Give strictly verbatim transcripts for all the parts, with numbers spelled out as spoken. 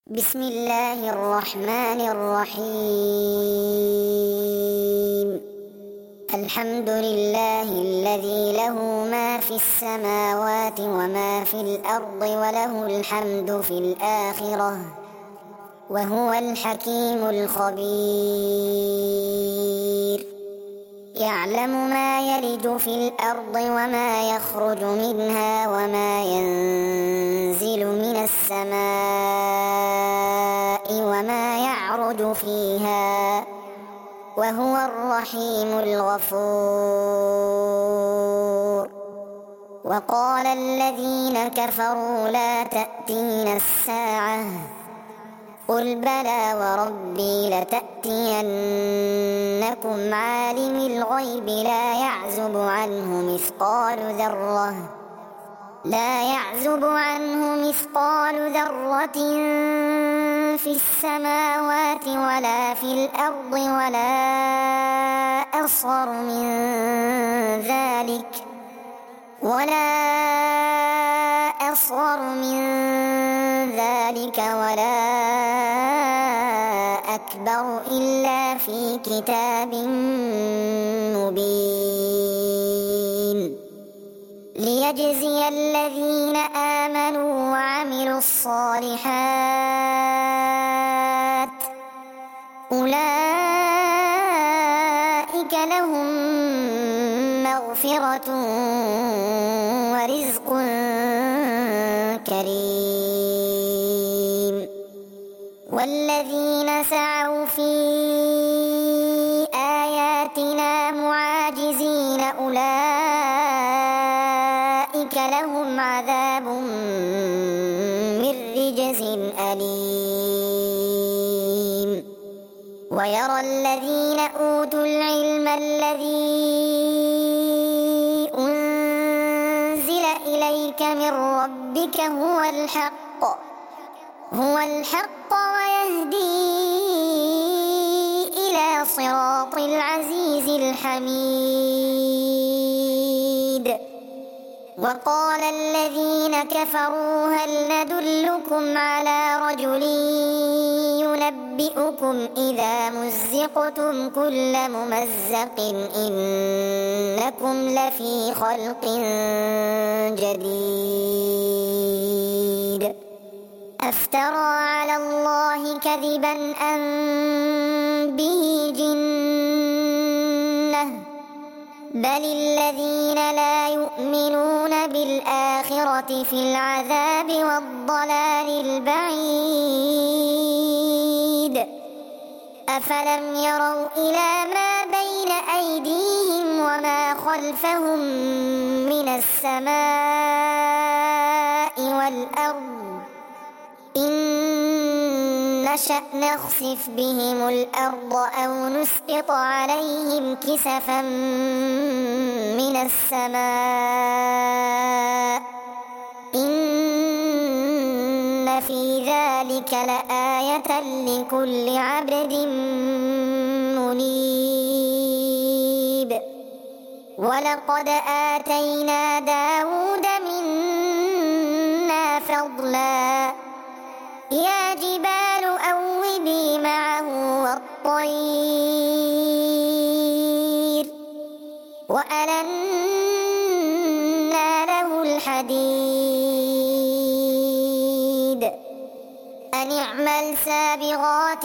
بسم الله الرحمن الرحيم. الحمد لله الذي له ما في السماوات وما في الأرض وله الحمد في الآخرة وهو الحكيم الخبير. يعلم ما يلج في الأرض وما يخرج منها وما ينزل من السماء وما يعرج فيها وهو الرحيم الغفور. وقال الذين كفروا لا تأتينا الساعة قل بلى وربي لتأتينكم عالم الغيب لا يعزب عنه مثقال ذرة لا يعزب عنه مثقال ذرة في السماوات ولا في الأرض ولا أصغر من ذلك ولا أصغر من ذلك ولا أكبر إلا في كتاب مبين. ليجزي الذين آمنوا وعملوا الصالحات أولئك لهم مغفرة ورزق كريم. والذين سعوا في آياتنا معاجزين أولئك لهم عذاب من رجز أليم. ويرى الذين أوتوا العلم الذي أنزل إليك من ربك هو الحق هو الحق ويهدي إلى صراط العزيز الحميد. وقال الذين كفروا هل ندلكم على رجل ينبئكم إذا مزقتم كل ممزق إنكم لفي خلق جديد. أفترى على الله كذبا أم به جنة بل الذين لا يؤمنون بالآخرة في العذاب والضلال البعيد. أفلم يروا إلى ما بين أيديهم وما خلفهم من السماء والأرض إن نشأ نخسف بهم الأرض أو نسقط عليهم كسفا من السماء إن في ذلك لآية لكل عبد منيب. ولقد آتينا داود منا فضلا يا جبال أوبي معه والطير وألنا له الحديد أن اعمل سابغات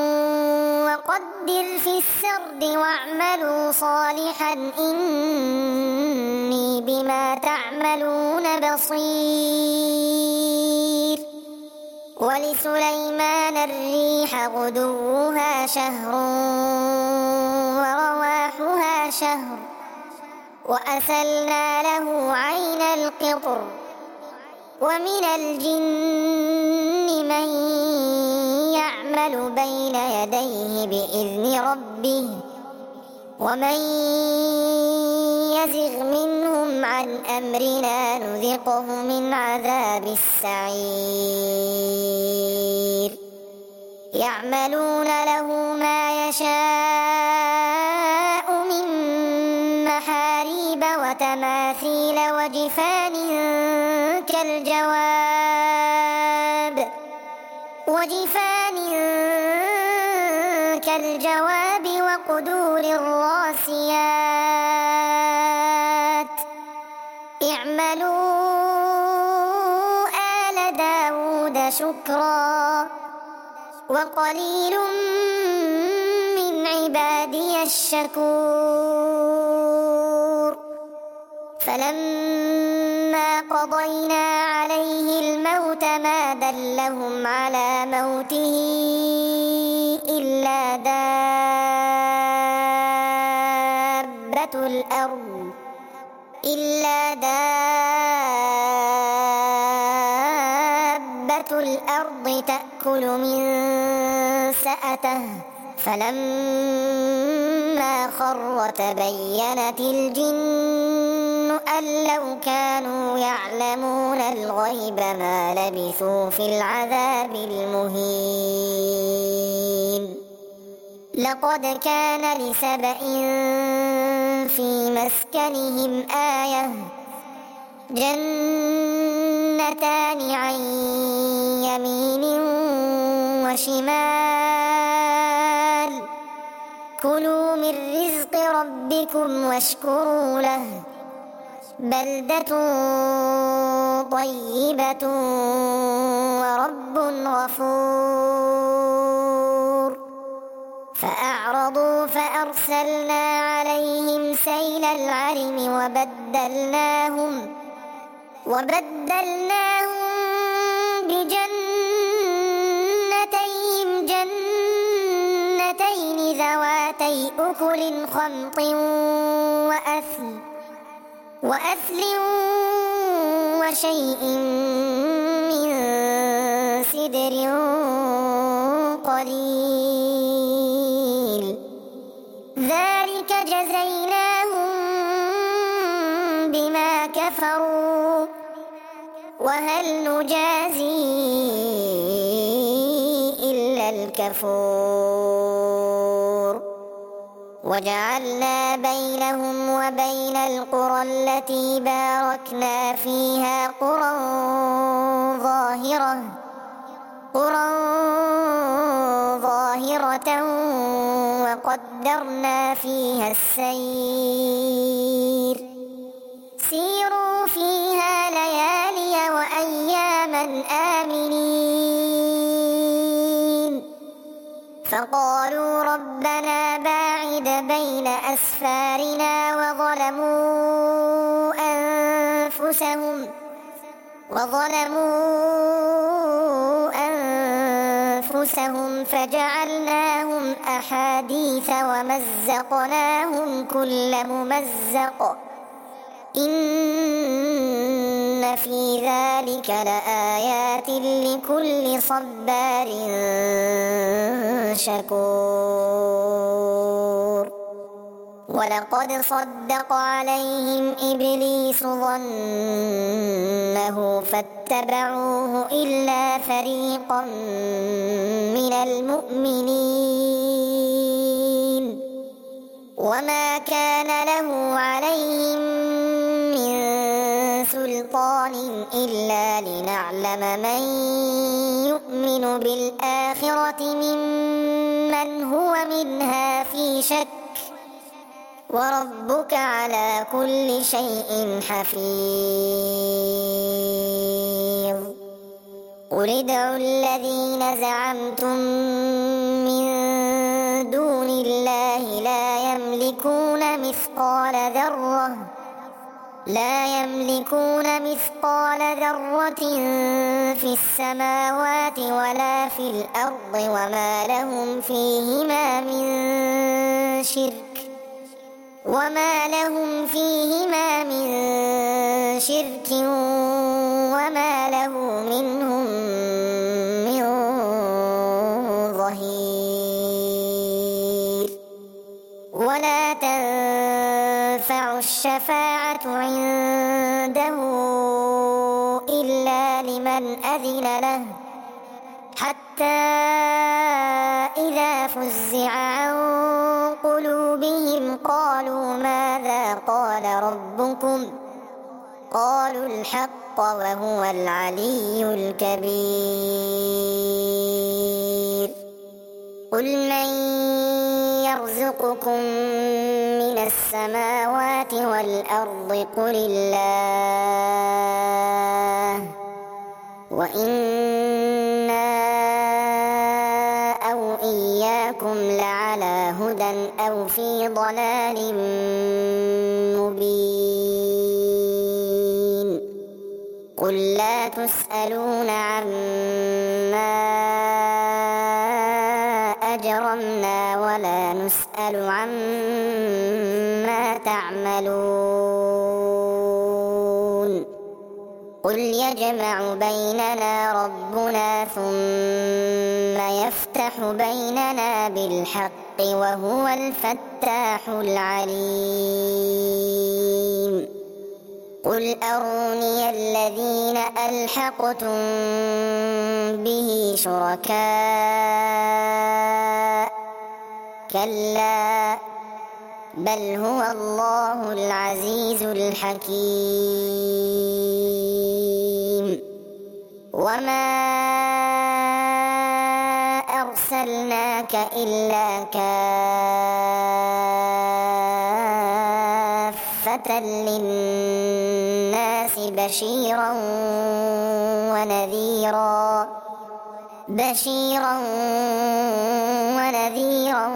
وقدر في السرد واعملوا صالحا إني بما تعملون بصير. ولسليمان الريح غدوها شهر ورواحها شهر وأسلنا له عين القطر ومن الجن من يعمل بين يديه بإذن ربه ومن يزغ منهم عن أمرنا نذقه من عذاب السعير. يعملون له ما يشاء من محاريب وتماثيل وجفان كالجواب وجفان كالجواب وقدور الراسيات اعملوا آل داود شكرا وقليل من عبادي الشكور فلما قضينا عليه الموت ما دلهم على موته إلا دابة الأرض إلا دابة الأرض تأكل من سأته فلما خر تبينت الجن أن لو كانوا يعلمون الغيب ما لبثوا في العذاب المهين لقد كان لسبإ في مسكنهم آية جنتان عن يمين وشمال كلوا من رزق ربكم واشكروا له بلدة طيبة ورب غفور فأعرضوا فأرسلنا عليهم سيل العرم وبدلناهم وبدلناهم بجنتيهم جنتين ذواتي أكل خمط وأثل وأثل وشيء من سدر قليل ذلك جزيناهم بما كفروا وهل نجازي إلا الكفور وجعلنا بينهم وبين القرى التي باركنا فيها قرى ظاهرة قرى ظاهرة وقدرنا فيها السير سيروا فيها ليالي وأياما آمنين فقالوا ربنا باعد بين أسفارنا وظلموا أنفسهم وظلموا أنفسهم فجعلناهم أحاديث ومزقناهم كل ممزق إن في ذلك لآيات لكل صبار شكور ولقد صدق عليهم إبليس ظنه فاتبعوه إلا فريقا من المؤمنين وما كان له عليهم من سلطان إلا لنعلم من يؤمن بالآخرة ممن هو منها في شك وربك على كل شيء حفيظ قل ادعوا الذين زعمتم من دون الله لا يملكون مثقال ذرة لا يملكون مثقال ذرة في السماوات ولا في الأرض وما لهم فيهما من شرك وما لهم فيهما من شرك وما له منهم من ظهير ولا تنفع الشفاعة عنده إلا لمن أذن له حتى إذا فزع عن قلوبهم قالوا ماذا قال ربكم قالوا الحق وهو العلي الكبير قل من يرزقكم من السماوات والأرض قل الله وإنا أو إياكم لعلى هدى أو في ضلال مبين قل لا تسألون عما أجرمنا ولا نسأل عما تعملون قل يجمع بيننا ربنا ثم يفتح بيننا بالحق وهو الفتاح العليم قل أروني الذين ألحقتم به شركاء كلا بل هو الله العزيز الحكيم وما أرسلناك إلا كافة للناس بشيرا ونذيرا بشيرا ونذيرا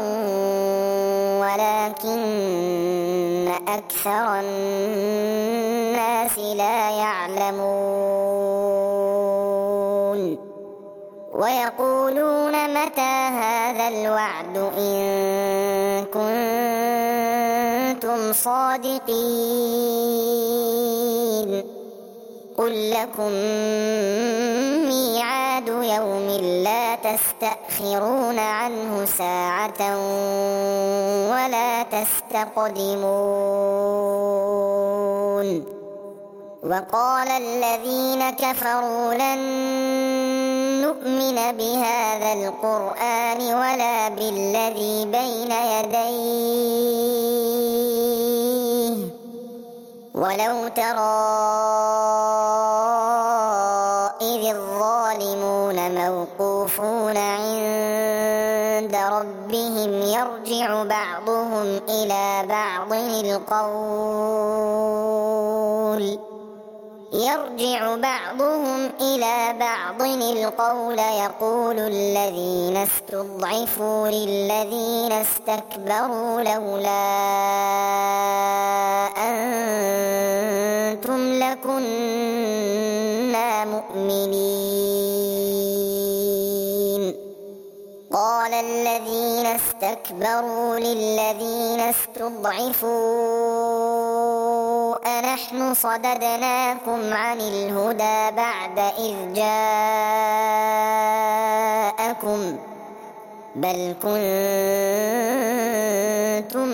ولكن أكثر الناس لا يعلمون ويقولون متى هذا الوعد إن كنتم صادقين قل لكم ميعاد يوم لا تستأخرون عنه ساعة ولا تستقدمون وقال الذين كفروا لن نؤمن بهذا القرآن ولا بالذي بين يديه ولو ترى إذ الظالمون موقوفون عند ربهم يرجع بعضهم إلى بعض القول يرجع بعضهم إلى بعض القول يقول الذين استضعفوا للذين استكبروا لولا أنتم لكنا مؤمنين قال الذين استكبروا للذين استضعفوا أنحن صددناكم عن الهدى بعد إذ جاءكم بل كنتم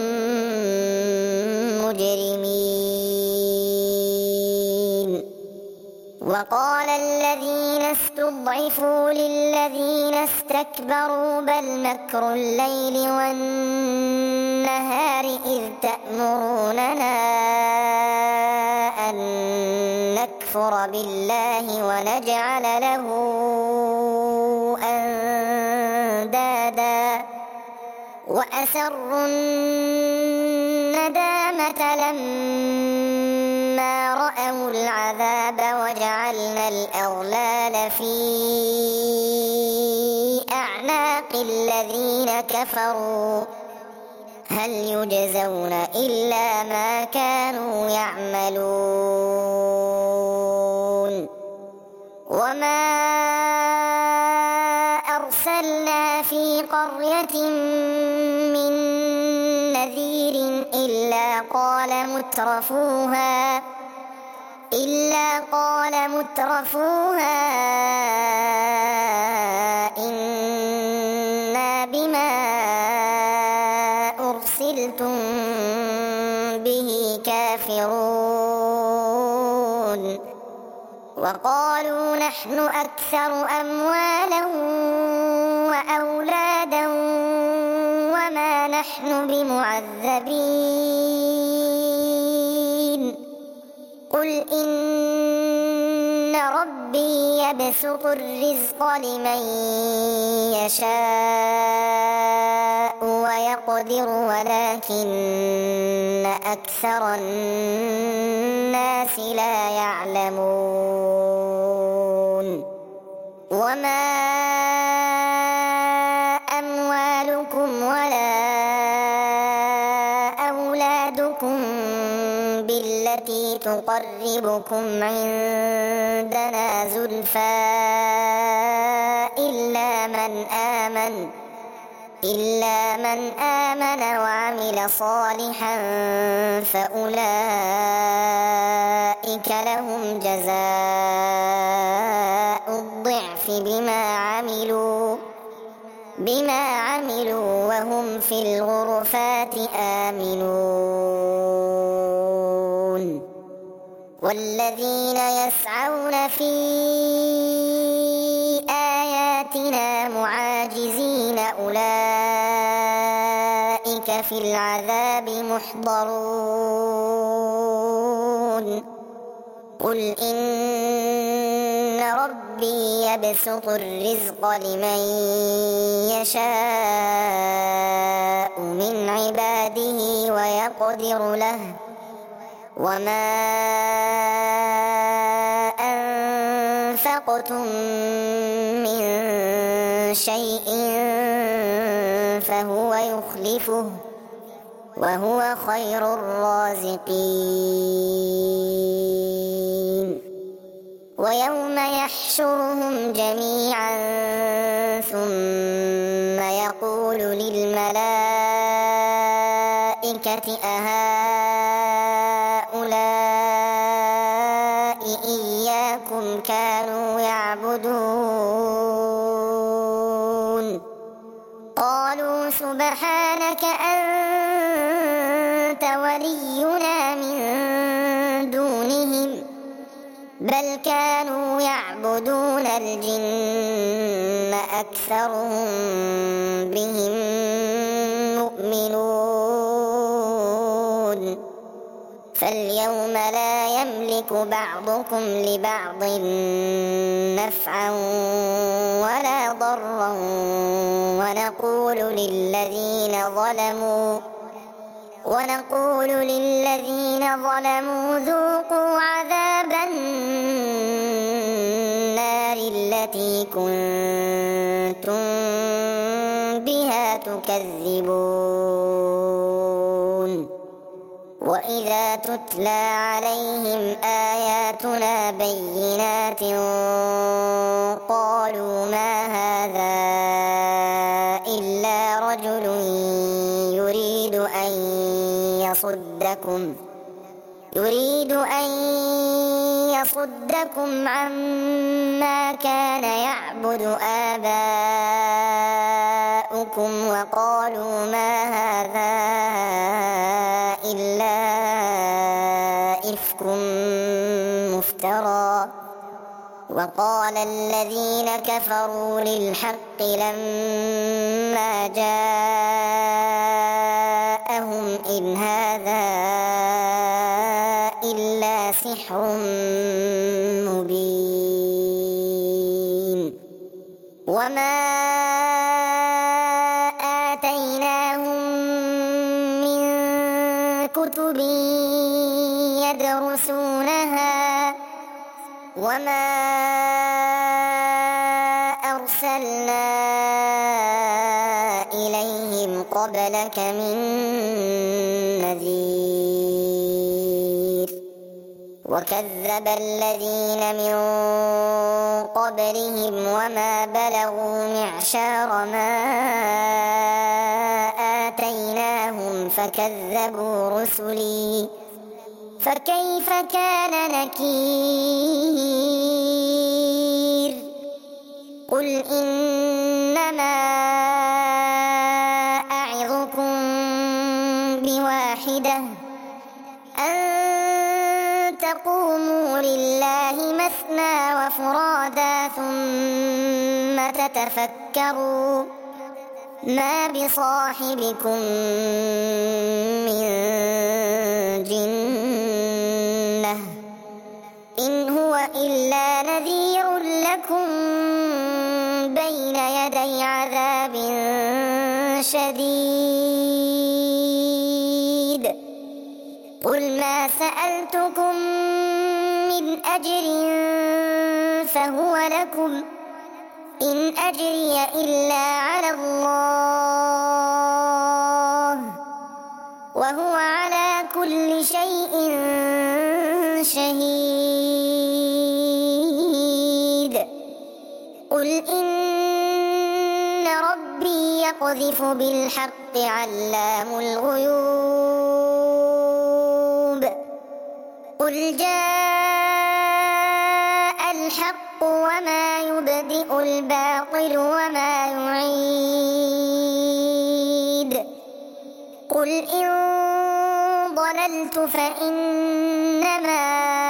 مجرمين وقال الذين استضعفوا للذين استكبروا بل مكر الليل والنهار إذ تأمروننا أن نكفر بالله ونجعل له أندادا وأسروا الندامة لما رأوا العذاب وجعلنا الأغلال في أعناق الذين كفروا هل يجزون إلا ما كانوا يعملون وما أرسلنا في قرية من نذير إلا قال مترفوها إلا قال مترفوها إنا بما أرسلتم به كافرون وقالوا نحن أكثر أموالا وأولادا وما نحن بمعذبين قل إن ربي يبسط الرزق لمن يشاء ويقدر ولكن أكثر الناس لا يعلمون وما أموالكم ولا أولادكم بالتي تقربكم عندنا زلفى إلا من آمن إلا من آمن وعمل صالحا فأولئك لهم جزاء الضعف بما عملوا بما عملوا وهم في الغرفات آمنون والذين يسعون في آياتنا معاجزين أولئك في العذاب محضرون قل إن ربي يبسط الرزق لمن يشاء من عباده ويقدر له وما أنفقتم من شيء فهو يخلفه وهو خير الرازقين ويوم يحشرهم جميعا ثم يقول للملائكة أهؤلاء إياكم كانوا يعبدون قالوا سبحانك أنت ولينا من دونهم بل كانوا يعبدون الجن أكثرهم بهم مؤمنون فاليوم لا يملك بعضكم لبعض نفعا ولا ضرا ونقول للذين ظلموا ونقول للذين ظلموا ذوقوا عذاب النار التي كنتم بها تكذبون وإذا تتلى عليهم آياتنا بينات قالوا ما هذا إلا رجل يريد أن يصدكم يريد أن يصدكم عما كان يعبد آباؤكم وقالوا ما هذا إلا إفك مفترى وقال الذين كفروا للحق لما جاءهم إن هذا إلا سحر مبين وما آتيناهم من كتب يدرسونها وما أرسلنا إليهم قبلك من نذير وكذب الذين من قبلهم وما بلغوا معشار ما آتيناهم فكذبوا رسلي فكيف كان نكير قل إنما أعظكم بواحدة أن تقوموا لله مثنى وفرادا ثم تتفكروا ما بصاحبكم من جنة إن هو إلا نذير لكم بين يدي عذاب شديد قل ما سألتكم من أجر فهو لكم إن أجري إلا على الله وهو على كل شيء شهيد قل إن ربي يقذف بالحق علام الغيوب قل جاء الحق وما يبدئ الباطل وما يعيد قل إن ضللت فإنما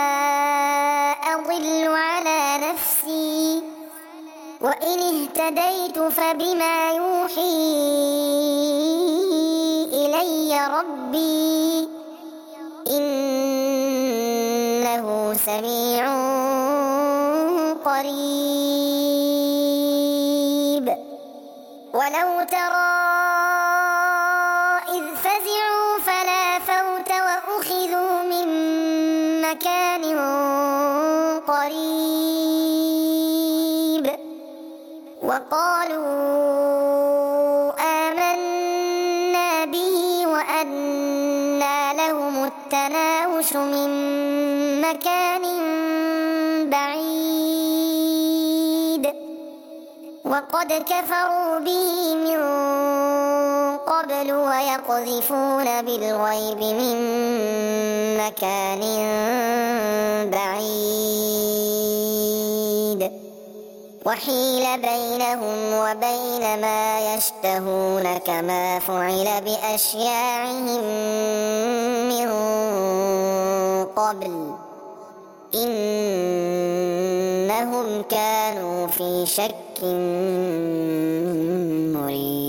أضل على نفسي وإن اهتديت فبما يوحي إلي ربي إنه سميع قريب ولو ترى إذ فزعوا فلا فوت وأخذوا من مكان قريب وقالوا آمنا به وأنى لهم التناوش من مكان بعيد وقد كفروا به من قبل ويقذفون بالغيب من مكان بعيد وحيل بينهم وبين ما يشتهون كما فعل بأشياعهم من قبل إنهم كانوا في شك مريب.